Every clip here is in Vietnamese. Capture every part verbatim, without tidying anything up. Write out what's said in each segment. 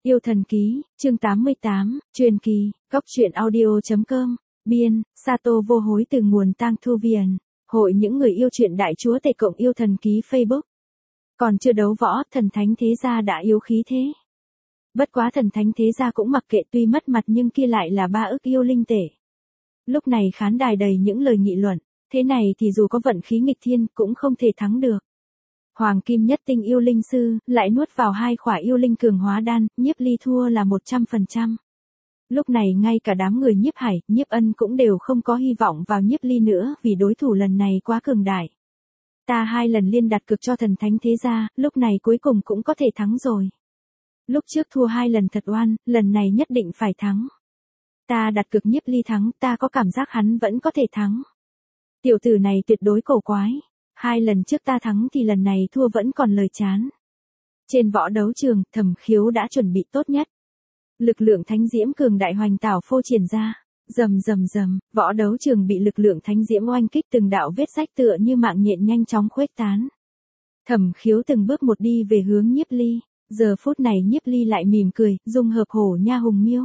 Yêu thần ký, chương tám mươi tám, truyền kỳ, góc truyện audio.com, biên, Sato vô hối từ nguồn Tang Thu Viền, hội những người yêu truyện đại chúa tể cộng yêu thần ký Facebook. Còn chưa đấu võ, thần thánh thế gia đã yếu khí thế. Bất quá thần thánh thế gia cũng mặc kệ, tuy mất mặt nhưng kia lại là ba ức yêu linh tể. Lúc này khán đài đầy những lời nghị luận, thế này thì dù có vận khí nghịch thiên cũng không thể thắng được. Hoàng kim nhất tinh yêu linh sư, lại nuốt vào hai khỏa yêu linh cường hóa đan, Nhiếp Ly thua là một trăm phần trăm. Lúc này ngay cả đám người Nhiếp Hải, Nhiếp Ân cũng đều không có hy vọng vào Nhiếp Ly nữa vì đối thủ lần này quá cường đại. Ta hai lần liên đặt cược cho thần thánh thế gia, lúc này cuối cùng cũng có thể thắng rồi. Lúc trước thua hai lần thật oan, lần này nhất định phải thắng. Ta đặt cược Nhiếp Ly thắng, ta có cảm giác hắn vẫn có thể thắng. Tiểu tử này tuyệt đối cổ quái. Hai lần trước ta thắng thì lần này thua vẫn còn lời chán. Trên võ đấu trường, Thẩm Khiếu đã chuẩn bị tốt nhất. Lực lượng thánh diễm cường đại hoành tảo phô triển ra. Rầm rầm rầm, võ đấu trường bị lực lượng thánh diễm oanh kích, từng đạo vết rách tựa như mạng nhện nhanh chóng khuếch tán. Thẩm Khiếu từng bước một đi về hướng Nhiếp Ly. Giờ phút này Nhiếp Ly lại mỉm cười, dung hợp Hổ Nha Hùng Miêu.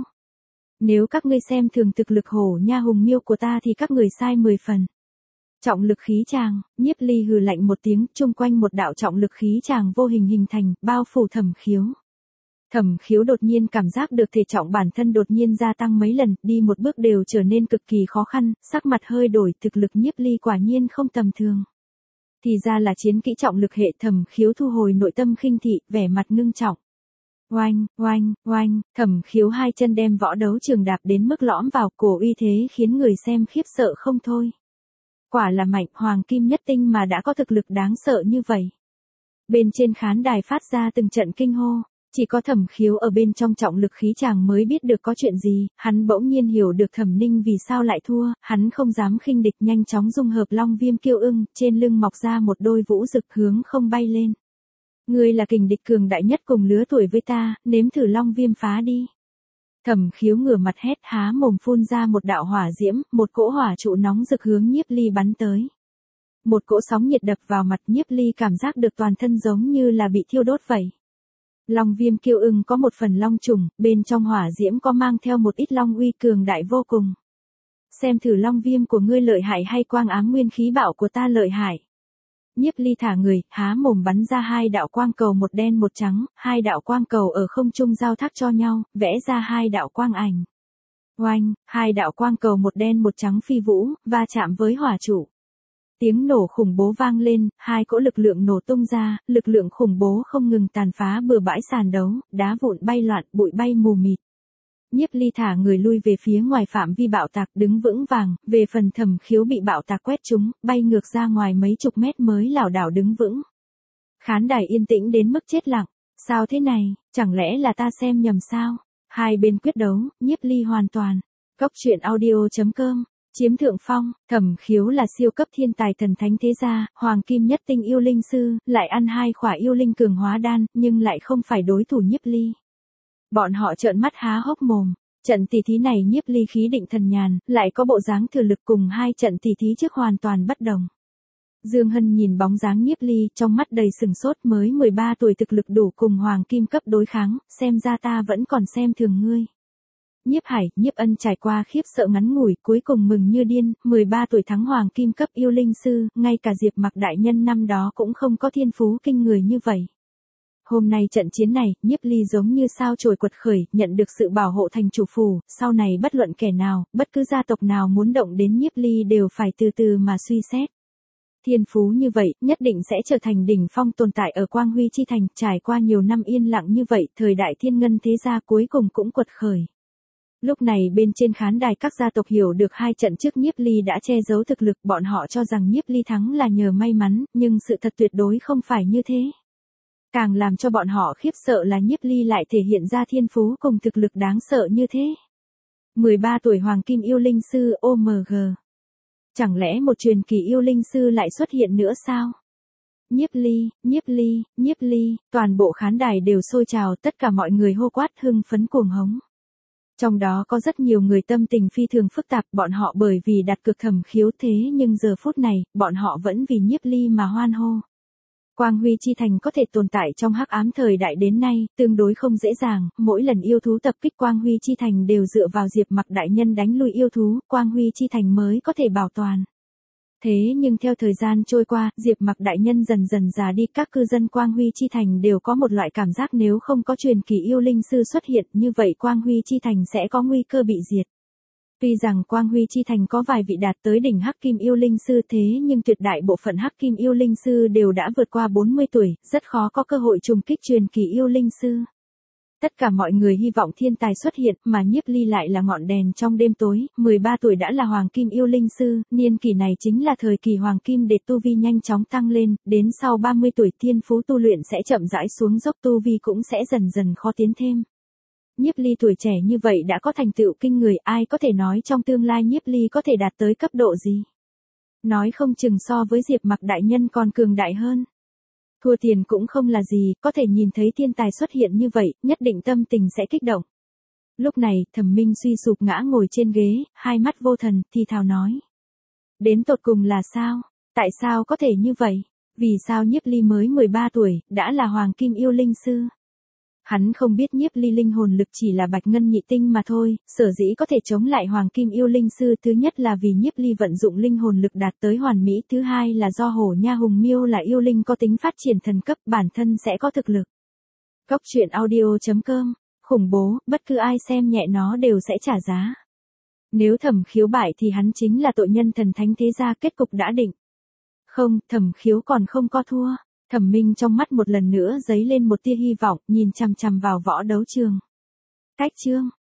Nếu các ngươi xem thường thực lực Hổ Nha Hùng Miêu của ta thì các người sai mười phần. Trọng lực khí tràng, Nhiếp Ly hừ lạnh một tiếng, chung quanh một đạo trọng lực khí tràng vô hình hình thành, bao phủ Thẩm Khiếu. Thẩm Khiếu đột nhiên cảm giác được thể trọng bản thân đột nhiên gia tăng mấy lần, đi một bước đều trở nên cực kỳ khó khăn, sắc mặt hơi đổi, thực lực Nhiếp Ly quả nhiên không tầm thường. Thì ra là chiến kỹ trọng lực hệ. Thẩm Khiếu thu hồi nội tâm khinh thị, vẻ mặt ngưng trọng. Oanh, oanh, oanh, Thẩm Khiếu hai chân đem võ đấu trường đạp đến mức lõm vào, cổ uy thế khiến người xem khiếp sợ không thôi. Quả là mạnh, hoàng kim nhất tinh mà đã có thực lực đáng sợ như vậy. Bên trên khán đài phát ra từng trận kinh hô, chỉ có Thẩm Khiếu ở bên trong trọng lực khí chàng mới biết được có chuyện gì, hắn bỗng nhiên hiểu được Thẩm Ninh vì sao lại thua, hắn không dám khinh địch, nhanh chóng dung hợp Long Viêm Kiêu Ưng, trên lưng mọc ra một đôi vũ rực hướng không bay lên. Ngươi là kình địch cường đại nhất cùng lứa tuổi với ta, nếm thử Long Viêm phá đi. Thẩm Khiếu ngửa mặt hét, há mồm phun ra một đạo hỏa diễm, một cỗ hỏa trụ nóng rực hướng Nhiếp Ly bắn tới. Một cỗ sóng nhiệt đập vào mặt, Nhiếp Ly cảm giác được toàn thân giống như là bị thiêu đốt vậy. Long Viêm Kiêu Ưng có một phần long trùng, bên trong hỏa diễm có mang theo một ít long uy cường đại vô cùng. Xem thử Long Viêm của ngươi lợi hại hay quang ám nguyên khí bạo của ta lợi hại. Nhiếp Ly thả người, há mồm bắn ra hai đạo quang cầu, một đen một trắng, hai đạo quang cầu ở không trung giao thác cho nhau, vẽ ra hai đạo quang ảnh. Oanh, hai đạo quang cầu một đen một trắng phi vũ, va chạm với hỏa trụ. Tiếng nổ khủng bố vang lên, hai cỗ lực lượng nổ tung ra, lực lượng khủng bố không ngừng tàn phá bừa bãi sàn đấu, đá vụn bay loạn, bụi bay mù mịt. Nhiếp Ly thả người lui về phía ngoài phạm vi bạo tạc, đứng vững vàng, về phần Thẩm Khiếu bị bạo tạc quét trúng, bay ngược ra ngoài mấy chục mét mới lảo đảo đứng vững. Khán đài yên tĩnh đến mức chết lặng, sao thế này, chẳng lẽ là ta xem nhầm sao? Hai bên quyết đấu, Nhiếp Ly hoàn toàn. Góc truyện audio.com, chiếm thượng phong. Thẩm Khiếu là siêu cấp thiên tài thần thánh thế gia, hoàng kim nhất tinh yêu linh sư, lại ăn hai khỏa yêu linh cường hóa đan, nhưng lại không phải đối thủ Nhiếp Ly. Bọn họ trợn mắt há hốc mồm. Trận tỷ thí này Nhiếp Ly khí định thần nhàn, lại có bộ dáng thừa lực cùng hai trận tỷ thí trước hoàn toàn bất đồng. Dương Hân nhìn bóng dáng Nhiếp Ly, trong mắt đầy sừng sốt, mới mười ba tuổi thực lực đủ cùng hoàng kim cấp đối kháng, xem ra ta vẫn còn xem thường ngươi. Nhiếp Hải, Nhiếp Ân trải qua khiếp sợ ngắn ngủi, cuối cùng mừng như điên, mười ba tuổi thắng hoàng kim cấp yêu linh sư, ngay cả Diệp Mặc đại nhân năm đó cũng không có thiên phú kinh người như vậy. Hôm nay trận chiến này, Nhiếp Ly giống như sao chổi quật khởi, nhận được sự bảo hộ thành chủ phủ, sau này bất luận kẻ nào, bất cứ gia tộc nào muốn động đến Nhiếp Ly đều phải từ từ mà suy xét. Thiên phú như vậy, nhất định sẽ trở thành đỉnh phong tồn tại ở Quang Huy Chi Thành, trải qua nhiều năm yên lặng như vậy, thời đại thiên ngân thế gia cuối cùng cũng quật khởi. Lúc này bên trên khán đài các gia tộc hiểu được hai trận trước Nhiếp Ly đã che giấu thực lực, bọn họ cho rằng Nhiếp Ly thắng là nhờ may mắn, nhưng sự thật tuyệt đối không phải như thế. Càng làm cho bọn họ khiếp sợ là Nhiếp Ly lại thể hiện ra thiên phú cùng thực lực đáng sợ như thế. mười ba tuổi hoàng kim yêu linh sư ô em giê. Chẳng lẽ một truyền kỳ yêu linh sư lại xuất hiện nữa sao? Nhiếp Ly, Nhiếp Ly, Nhiếp Ly, toàn bộ khán đài đều sôi trào, tất cả mọi người hô quát hưng phấn cuồng hống. Trong đó có rất nhiều người tâm tình phi thường phức tạp, bọn họ bởi vì đặt cược Thẩm Khiếu thế nhưng giờ phút này, bọn họ vẫn vì Nhiếp Ly mà hoan hô. Quang Huy Chi Thành có thể tồn tại trong hắc ám thời đại đến nay, tương đối không dễ dàng, mỗi lần yêu thú tập kích Quang Huy Chi Thành đều dựa vào Diệp Mặc đại nhân đánh lui yêu thú, Quang Huy Chi Thành mới có thể bảo toàn. Thế nhưng theo thời gian trôi qua, Diệp Mặc đại nhân dần dần già đi, các cư dân Quang Huy Chi Thành đều có một loại cảm giác nếu không có truyền kỳ yêu linh sư xuất hiện, như vậy Quang Huy Chi Thành sẽ có nguy cơ bị diệt. Tuy rằng Quang Huy Chi Thành có vài vị đạt tới đỉnh Hắc Kim yêu linh sư thế nhưng tuyệt đại bộ phận Hắc Kim yêu linh sư đều đã vượt qua bốn mươi tuổi, rất khó có cơ hội trùng kích truyền kỳ yêu linh sư. Tất cả mọi người hy vọng thiên tài xuất hiện, mà Nhiếp Ly lại là ngọn đèn trong đêm tối, mười ba tuổi đã là Hoàng Kim yêu linh sư, niên kỷ này chính là thời kỳ Hoàng Kim để tu vi nhanh chóng tăng lên, đến sau ba mươi tuổi thiên phú tu luyện sẽ chậm rãi xuống dốc, tu vi cũng sẽ dần dần khó tiến thêm. Nhiếp Ly tuổi trẻ như vậy đã có thành tựu kinh người, ai có thể nói trong tương lai Nhiếp Ly có thể đạt tới cấp độ gì? Nói không chừng so với Diệp Mặc đại nhân còn cường đại hơn. Thua tiền cũng không là gì, có thể nhìn thấy thiên tài xuất hiện như vậy, nhất định tâm tình sẽ kích động. Lúc này, Thẩm Minh suy sụp ngã ngồi trên ghế, hai mắt vô thần, thì thào nói. Đến tột cùng là sao? Tại sao có thể như vậy? Vì sao Nhiếp Ly mới mười ba tuổi, đã là Hoàng Kim yêu linh sư? Hắn không biết Nhiếp Ly linh hồn lực chỉ là bạch ngân nhị tinh mà thôi, sở dĩ có thể chống lại Hoàng Kim yêu linh sư, thứ nhất là vì Nhiếp Ly vận dụng linh hồn lực đạt tới hoàn mỹ, thứ hai là do Hổ Nha Hùng Miêu là yêu linh có tính phát triển thần cấp, bản thân sẽ có thực lực. Cốc truyện audio chấm com, khủng bố, bất cứ ai xem nhẹ nó đều sẽ trả giá. Nếu Thẩm Khiếu bại thì hắn chính là tội nhân thần thánh thế gia, kết cục đã định. Không, Thẩm Khiếu còn không có thua. Thẩm Minh trong mắt một lần nữa dấy lên một tia hy vọng, nhìn chằm chằm vào võ đấu trường. Cách chương